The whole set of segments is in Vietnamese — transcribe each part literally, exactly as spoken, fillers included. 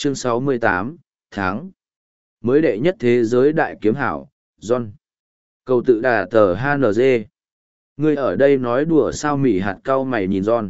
chương sáu mươi tám, tháng. Mới đệ nhất thế giới đại kiếm hảo, John. Cầu tự đà tờ hát en giê. Ngươi ở đây nói đùa sao mỉ hạt cau mày nhìn John.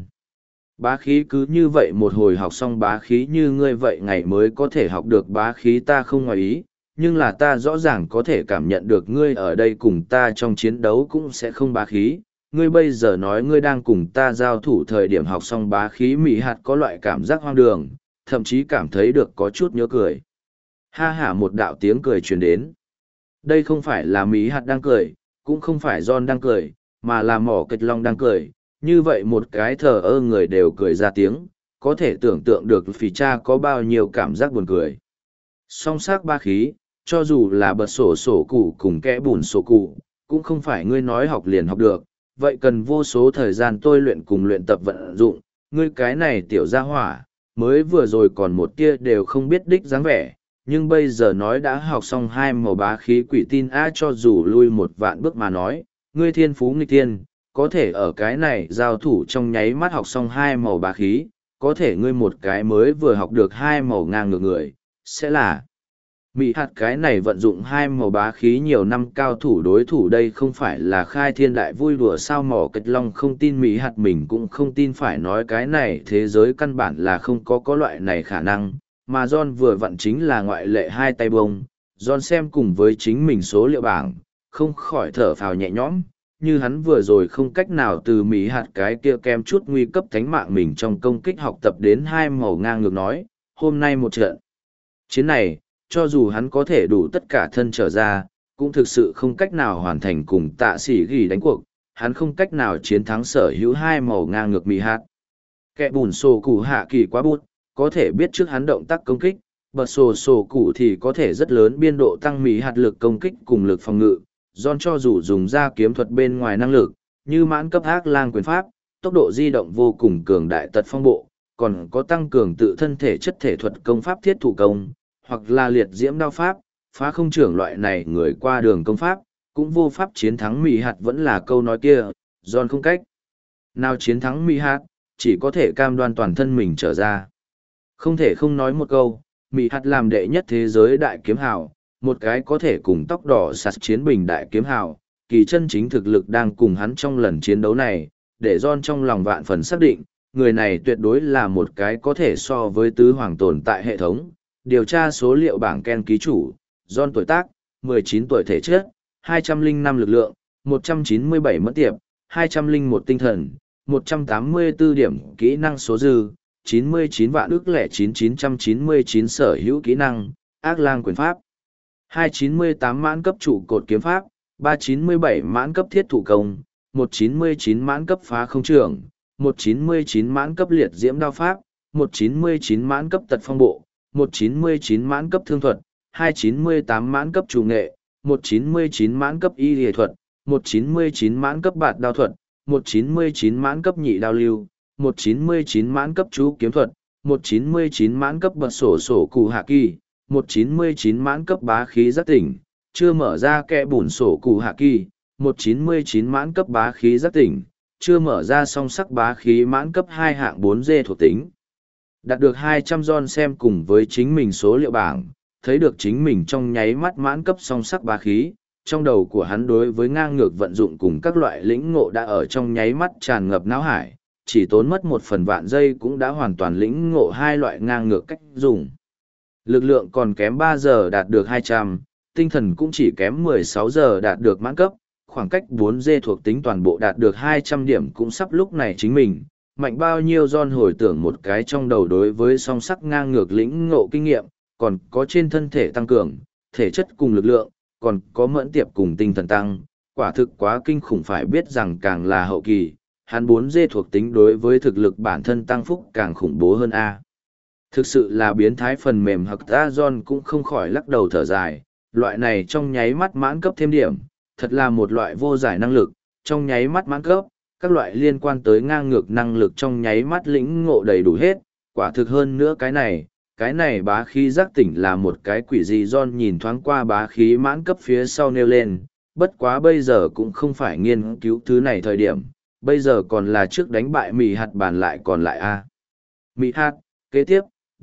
Bá khí cứ như vậy một hồi học xong bá khí như ngươi vậy ngày mới có thể học được bá khí ta không ngoài ý, nhưng là ta rõ ràng có thể cảm nhận được ngươi ở đây cùng ta trong chiến đấu cũng sẽ không bá khí. Ngươi bây giờ nói ngươi đang cùng ta giao thủ thời điểm học xong bá khí mỉ hạt có loại cảm giác hoang đường, thậm chí cảm thấy được có chút nhớ cười. Ha hả một đạo tiếng cười truyền đến. Đây không phải là mỉ hạt đang cười, cũng không phải John đang cười, mà là mỏ kịch long đang cười. Như vậy một cái thờ ơ người đều cười ra tiếng, có thể tưởng tượng được phì cha có bao nhiêu cảm giác buồn cười. Song sắc ba khí, cho dù là bật sổ sổ cụ cùng kẽ bùn sổ cụ, cũng không phải ngươi nói học liền học được, vậy cần vô số thời gian tôi luyện cùng luyện tập vận dụng, ngươi cái này tiểu gia hỏa, mới vừa rồi còn một tia đều không biết đích dáng vẻ, nhưng bây giờ nói đã học xong hai màu bá khí quỷ tin á cho dù lui một vạn bước mà nói, ngươi thiên phú nghịch thiên, có thể ở cái này giao thủ trong nháy mắt học xong hai màu bá khí, có thể ngươi một cái mới vừa học được hai màu ngang ngược người, sẽ là mị hạt cái này vận dụng hai màu bá khí nhiều năm cao thủ đối thủ đây không phải là khai thiên đại vui đùa sao mỏ kịch long không tin mị hạt mình cũng không tin phải nói cái này thế giới căn bản là không có có loại này khả năng, mà John vừa vặn chính là ngoại lệ hai tay bông, John xem cùng với chính mình số liệu bảng, không khỏi thở phào nhẹ nhõm, như hắn vừa rồi không cách nào từ mị hạt cái kia kem chút nguy cấp thánh mạng mình trong công kích học tập đến hai màu ngang ngược nói, hôm nay một trận chiến này, cho dù hắn có thể đủ tất cả thân trở ra, cũng thực sự không cách nào hoàn thành cùng tạ sĩ ghi đánh cuộc, hắn không cách nào chiến thắng sở hữu hai màu ngang ngược mì hạt. Kẻ bùn sổ cụ hạ kỳ quá bút, có thể biết trước hắn động tác công kích, bật sổ sổ cụ thì có thể rất lớn biên độ tăng mì hạt lực công kích cùng lực phòng ngự, John cho dù dùng ra kiếm thuật bên ngoài năng lực, như mãn cấp ác lang quyền pháp, tốc độ di động vô cùng cường đại tật phong bộ, còn có tăng cường tự thân thể chất thể thuật công pháp thiết thủ công, hoặc là liệt diễm đao pháp, phá không trưởng loại này người qua đường công pháp, cũng vô pháp chiến thắng mì hạt vẫn là câu nói kia, John không cách nào chiến thắng mì hạt, chỉ có thể cam đoan toàn thân mình trở ra. Không thể không nói một câu, mì hạt làm đệ nhất thế giới đại kiếm hào, một cái có thể cùng tóc đỏ sạt chiến bình đại kiếm hào, kỳ chân chính thực lực đang cùng hắn trong lần chiến đấu này, để John trong lòng vạn phần xác định, người này tuyệt đối là một cái có thể so với tứ hoàng tồn tại hệ thống. Điều tra số liệu bảng Ken ký chủ, John tuổi tác, mười chín tuổi thể chất, hai trăm lẻ năm lực lượng, một trăm chín mươi bảy mẫn tiệp, hai trăm lẻ một tinh thần, một trăm tám mươi tư điểm kỹ năng số dư, chín mươi chín vạn ước lẻ chín chín trăm chín mươi chín sở hữu kỹ năng, ác lang quyền pháp, hai trăm chín mươi tám mãn cấp trụ cột kiếm pháp, ba trăm chín mươi bảy mãn cấp thiết thủ công, một trăm chín mươi chín mãn cấp phá không trưởng, một trăm chín mươi chín mãn cấp liệt diễm đao pháp, một trăm chín mươi chín mãn cấp tật phong bộ, một trăm chín mươi chín mãn cấp thương thuật, hai trăm chín mươi tám mãn cấp chủ nghệ, một trăm chín mươi chín mãn cấp y lý thuật, một trăm chín mươi chín mãn cấp bạt đao thuật, một trăm chín mươi chín mãn cấp nhị đao lưu, một trăm chín mươi chín mãn cấp chú kiếm thuật, một trăm chín mươi chín mãn cấp bật sổ sổ cụ hạ kỳ, một trăm chín mươi chín mãn cấp bá khí giác tỉnh, chưa mở ra kẽ bùn sổ cụ hạ kỳ, một trăm chín mươi chín mãn cấp bá khí giác tỉnh, chưa mở ra song sắc bá khí mãn cấp hai hạng bốn D thuộc tính. Đạt được hai trăm John xem cùng với chính mình số liệu bảng, thấy được chính mình trong nháy mắt mãn cấp song sắc bá khí, trong đầu của hắn đối với ngang ngược vận dụng cùng các loại lĩnh ngộ đã ở trong nháy mắt tràn ngập não hải, chỉ tốn mất một phần vạn giây cũng đã hoàn toàn lĩnh ngộ hai loại ngang ngược cách dùng. Lực lượng còn kém ba giờ đạt được hai trăm, tinh thần cũng chỉ kém mười sáu giờ đạt được mãn cấp, khoảng cách bốn D thuộc tính toàn bộ đạt được hai trăm điểm cũng sắp lúc này chính mình. Mạnh bao nhiêu John hồi tưởng một cái trong đầu đối với song sắc ngang ngược lĩnh ngộ kinh nghiệm, còn có trên thân thể tăng cường, thể chất cùng lực lượng, còn có mẫn tiệp cùng tinh thần tăng, quả thực quá kinh khủng phải biết rằng càng là hậu kỳ, hắn bốn D thuộc tính đối với thực lực bản thân tăng phúc càng khủng bố hơn A. Thực sự là biến thái phần mềm hoặc ta John cũng không khỏi lắc đầu thở dài, loại này trong nháy mắt mãn cấp thêm điểm, thật là một loại vô giải năng lực, trong nháy mắt mãn cấp. Các loại liên quan tới ngang ngược năng lực trong nháy mắt lĩnh ngộ đầy đủ hết, quả thực hơn nữa cái này, cái này bá khí giác tỉnh là một cái quỷ gì John nhìn thoáng qua bá khí mãn cấp phía sau nêu lên, bất quá bây giờ cũng không phải nghiên cứu thứ này thời điểm, bây giờ còn là trước đánh bại mì hạt bàn lại còn lại a. Mì hạt, kế tiếp,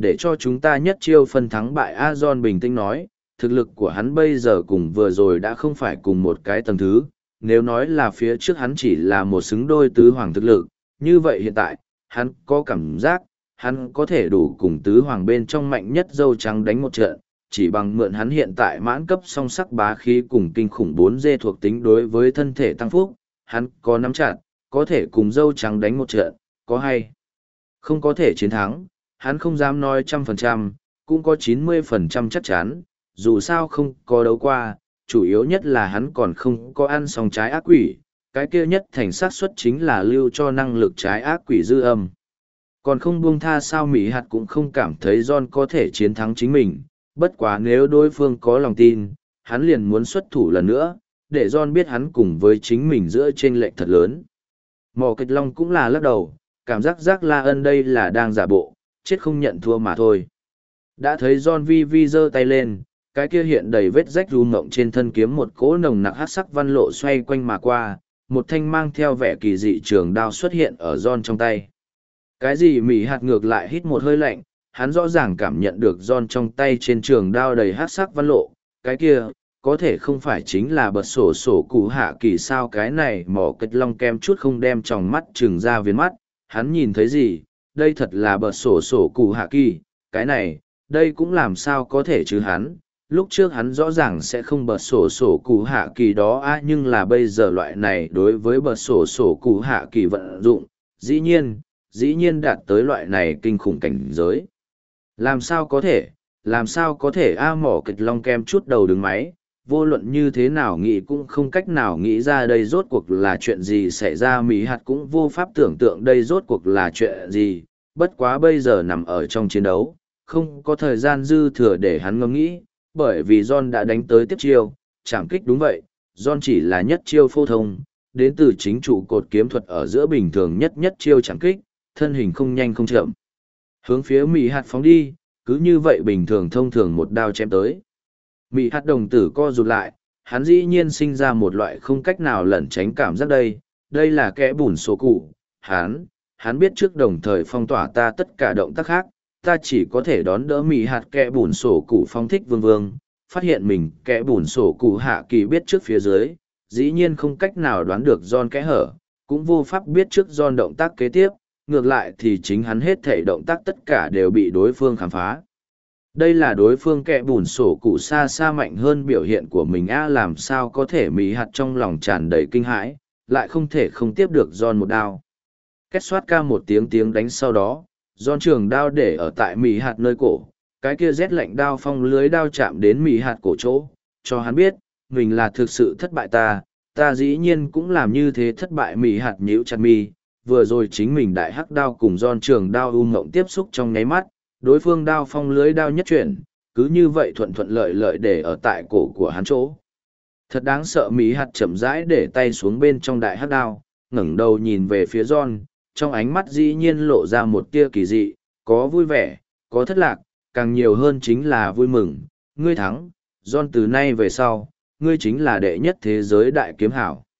để cho chúng ta nhất chiêu phân thắng bại. A John bình tĩnh nói, thực lực của hắn bây giờ cùng vừa rồi đã không phải cùng một cái tầng thứ, nếu nói là phía trước hắn chỉ là một xứng đôi tứ hoàng thực lực, như vậy hiện tại, hắn có cảm giác, hắn có thể đủ cùng tứ hoàng bên trong mạnh nhất dâu trắng đánh một trận, chỉ bằng mượn hắn hiện tại mãn cấp song sắc bá khí cùng kinh khủng bốn D thuộc tính đối với thân thể tăng phúc, hắn có nắm chặt, có thể cùng dâu trắng đánh một trận, có hay không có thể chiến thắng, hắn không dám nói trăm phần trăm, cũng có chín mươi phần trăm chắc chắn, dù sao không có đấu qua, chủ yếu nhất là hắn còn không có ăn xong trái ác quỷ, cái kia nhất thành xác suất chính là lưu cho năng lực trái ác quỷ dư âm. Còn không buông tha sao Mỹ hạt cũng không cảm thấy John có thể chiến thắng chính mình, bất quá nếu đối phương có lòng tin, hắn liền muốn xuất thủ lần nữa, để John biết hắn cùng với chính mình giữa chênh lệch thật lớn. Mỏ kịch long cũng là lắc đầu, cảm giác giác La Ân đây là đang giả bộ, chết không nhận thua mà thôi. Đã thấy John vi vi giơ tay lên, cái kia hiện đầy vết rách ru ngộng trên thân kiếm một cỗ nồng nặc hắc sắc văn lộ xoay quanh mà qua, một thanh mang theo vẻ kỳ dị trường đao xuất hiện ở John trong tay. Cái gì Mỹ hạt ngược lại hít một hơi lạnh, hắn rõ ràng cảm nhận được John trong tay trên trường đao đầy hắc sắc văn lộ, cái kia, có thể không phải chính là bật sổ sổ cụ hạ kỳ sao. Cái này mỏ kịch long kem chút không đem tròng mắt trừng ra viên mắt, hắn nhìn thấy gì, đây thật là bật sổ sổ cụ hạ kỳ, cái này, đây cũng làm sao có thể chứ hắn. Lúc trước hắn rõ ràng sẽ không bật sổ sổ cụ hạ kỳ đó á, nhưng là bây giờ loại này đối với bật sổ sổ cụ hạ kỳ vận dụng, dĩ nhiên, dĩ nhiên đạt tới loại này kinh khủng cảnh giới. Làm sao có thể, làm sao có thể a mỏ kịch long kem chút đầu đứng máy, vô luận như thế nào nghĩ cũng không cách nào nghĩ ra đây rốt cuộc là chuyện gì xảy ra. Mỹ hạt cũng vô pháp tưởng tượng đây rốt cuộc là chuyện gì, bất quá bây giờ nằm ở trong chiến đấu, không có thời gian dư thừa để hắn ngẫm nghĩ, bởi vì John đã đánh tới tiếp chiêu, chạm kích đúng vậy, John chỉ là nhất chiêu phổ thông, đến từ chính trụ cột kiếm thuật ở giữa bình thường nhất nhất chiêu chạm kích, thân hình không nhanh không chậm. Hướng phía Mỹ hạt phóng đi, cứ như vậy bình thường thông thường một đao chém tới. Mỹ hạt đồng tử co rụt lại, hắn dĩ nhiên sinh ra một loại không cách nào lẩn tránh cảm giác đây, đây là kẽ bùn số cụ, hắn, hắn biết trước đồng thời phong tỏa ta tất cả động tác khác, ta chỉ có thể đón đỡ Mỹ hạt kẽ bùn sổ cụ phong thích vương vương, phát hiện mình kẽ bùn sổ cụ hạ kỳ biết trước phía dưới, dĩ nhiên không cách nào đoán được John kẽ hở, cũng vô pháp biết trước John động tác kế tiếp, ngược lại thì chính hắn hết thể động tác tất cả đều bị đối phương khám phá. Đây là đối phương kẽ bùn sổ cụ xa xa mạnh hơn biểu hiện của mình a, làm sao có thể Mỹ hạt trong lòng tràn đầy kinh hãi, lại không thể không tiếp được John một đao. Kết xoát ca một tiếng tiếng đánh sau đó, John trường đao để ở tại Mỹ hạt nơi cổ, cái kia rét lạnh đao phong lưới đao chạm đến Mỹ hạt cổ chỗ, cho hắn biết, mình là thực sự thất bại ta, ta dĩ nhiên cũng làm như thế thất bại. Mỹ hạt nhíu chặt mi, vừa rồi chính mình đại hắc đao cùng John trường đao u ngộng tiếp xúc trong nháy mắt, đối phương đao phong lưới đao nhất chuyển, cứ như vậy thuận thuận lợi lợi để ở tại cổ của hắn chỗ. Thật đáng sợ. Mỹ hạt chậm rãi để tay xuống bên trong đại hắc đao, ngẩng đầu nhìn về phía John, trong ánh mắt dĩ nhiên lộ ra một tia kỳ dị, có vui vẻ, có thất lạc, càng nhiều hơn chính là vui mừng. Ngươi thắng, John, từ nay về sau, ngươi chính là đệ nhất thế giới đại kiếm hảo.